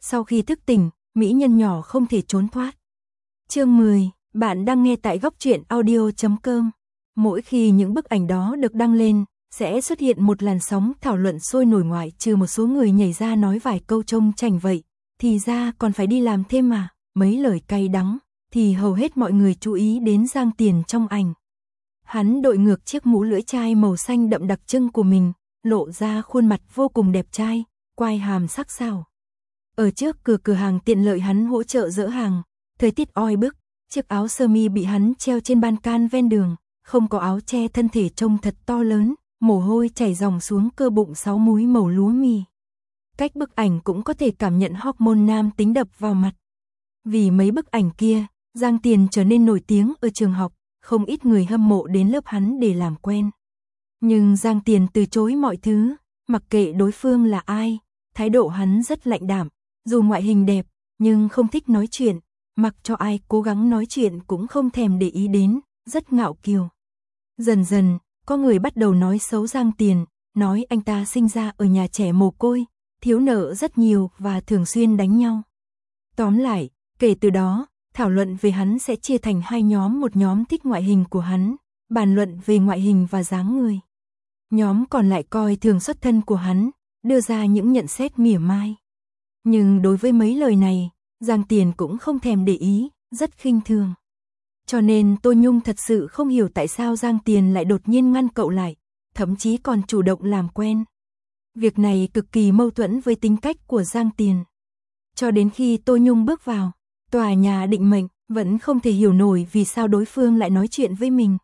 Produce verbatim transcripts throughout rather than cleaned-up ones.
Sau khi thức tỉnh, mỹ nhân nhỏ không thể trốn thoát. Chương mười, bạn đang nghe tại góc truyện audio chấm com. Mỗi khi những bức ảnh đó được đăng lên, sẽ xuất hiện một làn sóng thảo luận sôi nổi, ngoại trừ một số người nhảy ra nói vài câu trông chảnh vậy, thì ra còn phải đi làm thêm mà, mấy lời cay đắng, thì hầu hết mọi người chú ý đến Giang Tiền trong ảnh. Hắn đội ngược chiếc mũ lưỡi chai màu xanh đậm đặc trưng của mình, lộ ra khuôn mặt vô cùng đẹp trai, quai hàm sắc sảo. Ở trước cửa cửa hàng tiện lợi hắn hỗ trợ dỡ hàng, thời tiết oi bức, chiếc áo sơ mi bị hắn treo trên ban can ven đường, không có áo che thân thể trông thật to lớn, mồ hôi chảy ròng xuống cơ bụng sáu múi màu lúa mì. Cách bức ảnh cũng có thể cảm nhận hormone nam tính đập vào mặt. Vì mấy bức ảnh kia, Giang Tiền trở nên nổi tiếng ở trường học, không ít người hâm mộ đến lớp hắn để làm quen. Nhưng Giang Tiền từ chối mọi thứ, mặc kệ đối phương là ai, thái độ hắn rất lạnh đạm, dù ngoại hình đẹp, nhưng không thích nói chuyện, mặc cho ai cố gắng nói chuyện cũng không thèm để ý đến, rất ngạo kiều. Dần dần, có người bắt đầu nói xấu Giang Tiền, nói anh ta sinh ra ở nhà trẻ mồ côi, thiếu nợ rất nhiều và thường xuyên đánh nhau. Tóm lại, kể từ đó, thảo luận về hắn sẽ chia thành hai nhóm, một nhóm thích ngoại hình của hắn, bàn luận về ngoại hình và dáng người. Nhóm còn lại coi thường xuất thân của hắn, đưa ra những nhận xét mỉa mai. Nhưng đối với mấy lời này, Giang Tiền cũng không thèm để ý, rất khinh thường. Cho nên Tô Nhung thật sự không hiểu tại sao Giang Tiền lại đột nhiên ngăn cậu lại, thậm chí còn chủ động làm quen. Việc này cực kỳ mâu thuẫn với tính cách của Giang Tiền. Cho đến khi Tô Nhung bước vào tòa nhà định mệnh, vẫn không thể hiểu nổi vì sao đối phương lại nói chuyện với mình.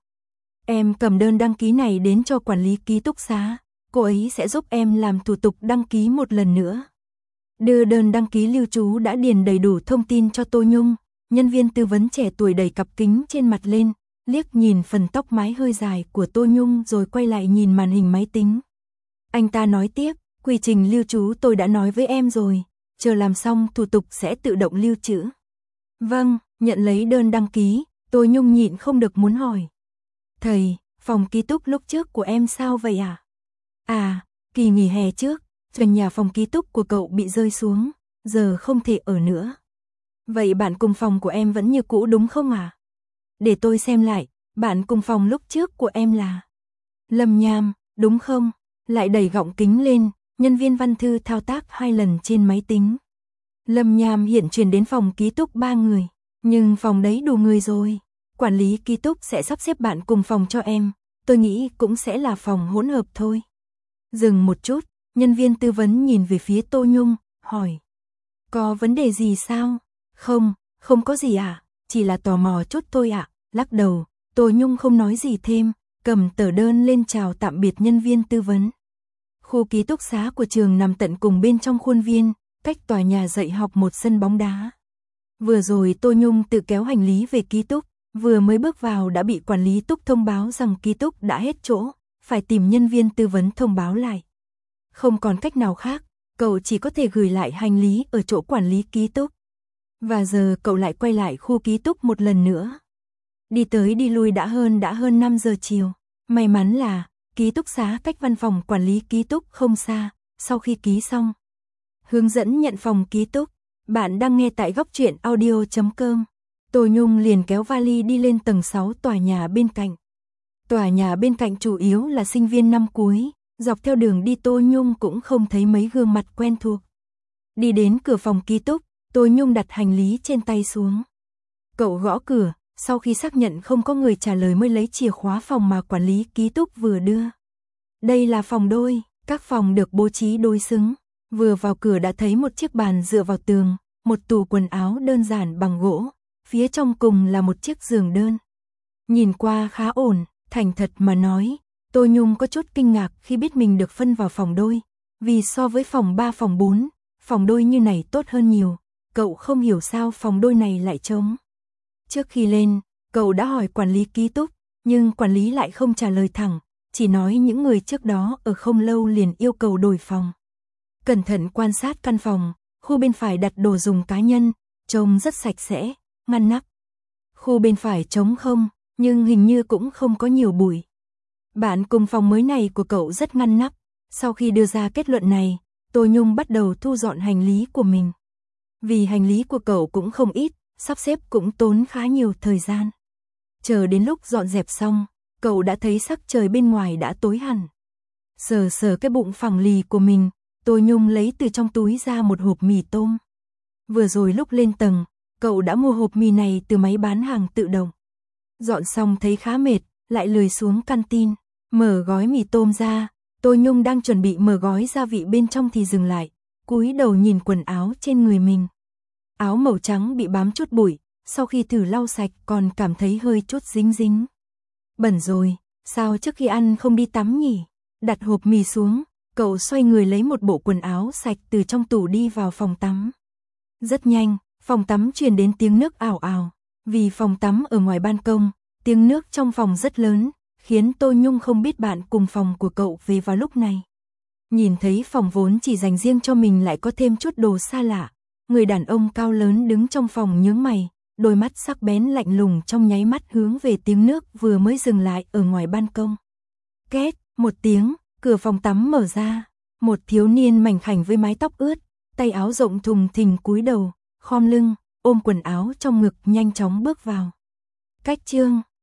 Em cầm đơn đăng ký này đến cho quản lý ký túc xá, cô ấy sẽ giúp em làm thủ tục đăng ký một lần nữa. Đưa đơn đăng ký lưu trú đã điền đầy đủ thông tin cho Tô Nhung, nhân viên tư vấn trẻ tuổi đẩy cặp kính trên mặt lên, liếc nhìn phần tóc mái hơi dài của Tô Nhung rồi quay lại nhìn màn hình máy tính. Anh ta nói tiếp, quy trình lưu trú tôi đã nói với em rồi, chờ làm xong thủ tục sẽ tự động lưu trữ. Vâng, nhận lấy đơn đăng ký, Tô Nhung nhịn không được muốn hỏi. Thầy, phòng ký túc lúc trước của em sao vậy à? À, kỳ nghỉ hè trước, trần nhà phòng ký túc của cậu bị rơi xuống, giờ không thể ở nữa. Vậy bạn cùng phòng của em vẫn như cũ đúng không à? Để tôi xem lại, bạn cùng phòng lúc trước của em là Lâm Nham, đúng không? Lại đẩy gọng kính lên, nhân viên văn thư thao tác hai lần trên máy tính. Lâm Nham hiện chuyển đến phòng ký túc ba người, nhưng phòng đấy đủ người rồi. Quản lý ký túc sẽ sắp xếp bạn cùng phòng cho em, tôi nghĩ cũng sẽ là phòng hỗn hợp thôi. Dừng một chút, nhân viên tư vấn nhìn về phía Tô Nhung, hỏi. Có vấn đề gì sao? Không, không có gì ạ, à? Chỉ là tò mò chút thôi ạ. À? Lắc đầu, Tô Nhung không nói gì thêm, cầm tờ đơn lên chào tạm biệt nhân viên tư vấn. Khu ký túc xá của trường nằm tận cùng bên trong khuôn viên, cách tòa nhà dạy học một sân bóng đá. Vừa rồi Tô Nhung tự kéo hành lý về ký túc, vừa mới bước vào đã bị quản lý túc thông báo rằng ký túc đã hết chỗ, phải tìm nhân viên tư vấn thông báo lại. Không còn cách nào khác, cậu chỉ có thể gửi lại hành lý ở chỗ quản lý ký túc. Và giờ cậu lại quay lại khu ký túc một lần nữa. Đi tới đi lui đã hơn đã hơn năm giờ chiều. May mắn là ký túc xá cách văn phòng quản lý ký túc không xa. Sau khi ký xong, hướng dẫn nhận phòng ký túc. Bạn đang nghe tại góc truyện audio chấm com. Tô Nhung liền kéo vali đi lên tầng sáu tòa nhà bên cạnh. Tòa nhà bên cạnh chủ yếu là sinh viên năm cuối, dọc theo đường đi Tô Nhung cũng không thấy mấy gương mặt quen thuộc. Đi đến cửa phòng ký túc, Tô Nhung đặt hành lý trên tay xuống. Cậu gõ cửa, sau khi xác nhận không có người trả lời mới lấy chìa khóa phòng mà quản lý ký túc vừa đưa. Đây là phòng đôi, các phòng được bố trí đối xứng. Vừa vào cửa đã thấy một chiếc bàn dựa vào tường, một tủ quần áo đơn giản bằng gỗ, phía trong cùng là một chiếc giường đơn. Nhìn qua khá ổn, thành thật mà nói, Tô Nhung có chút kinh ngạc khi biết mình được phân vào phòng đôi, vì so với phòng ba phòng bốn, phòng đôi như này tốt hơn nhiều, cậu không hiểu sao phòng đôi này lại trống. Trước khi lên, cậu đã hỏi quản lý ký túc, nhưng quản lý lại không trả lời thẳng, chỉ nói những người trước đó ở không lâu liền yêu cầu đổi phòng. Cẩn thận quan sát căn phòng, khu bên phải đặt đồ dùng cá nhân, trông rất sạch sẽ, ngăn nắp. Khu bên phải trống không, nhưng hình như cũng không có nhiều bụi. Bạn cùng phòng mới này của cậu rất ngăn nắp. Sau khi đưa ra kết luận này, Tô Nhung bắt đầu thu dọn hành lý của mình. Vì hành lý của cậu cũng không ít, sắp xếp cũng tốn khá nhiều thời gian. Chờ đến lúc dọn dẹp xong, cậu đã thấy sắc trời bên ngoài đã tối hẳn. Sờ sờ cái bụng phẳng lì của mình, Tô Nhung lấy từ trong túi ra một hộp mì tôm. Vừa rồi lúc lên tầng, cậu đã mua hộp mì này từ máy bán hàng tự động. Dọn xong thấy khá mệt, lại lười xuống canteen, mở gói mì tôm ra. Tô Nhung đang chuẩn bị mở gói gia vị bên trong thì dừng lại, cúi đầu nhìn quần áo trên người mình. Áo màu trắng bị bám chút bụi, sau khi thử lau sạch còn cảm thấy hơi chút dính dính. Bẩn rồi, sao trước khi ăn không đi tắm nhỉ? Đặt hộp mì xuống, cậu xoay người lấy một bộ quần áo sạch từ trong tủ đi vào phòng tắm. Rất nhanh, phòng tắm truyền đến tiếng nước ào ào. Vì phòng tắm ở ngoài ban công, tiếng nước trong phòng rất lớn, khiến Tô Nhung không biết bạn cùng phòng của cậu về vào lúc này. Nhìn thấy phòng vốn chỉ dành riêng cho mình lại có thêm chút đồ xa lạ. Người đàn ông cao lớn đứng trong phòng nhướng mày, đôi mắt sắc bén lạnh lùng trong nháy mắt hướng về tiếng nước vừa mới dừng lại ở ngoài ban công. Két, một tiếng, cửa phòng tắm mở ra. Một thiếu niên mảnh khảnh với mái tóc ướt, tay áo rộng thùng thình cúi đầu, khom lưng, ôm quần áo trong ngực nhanh chóng bước vào. Cách chương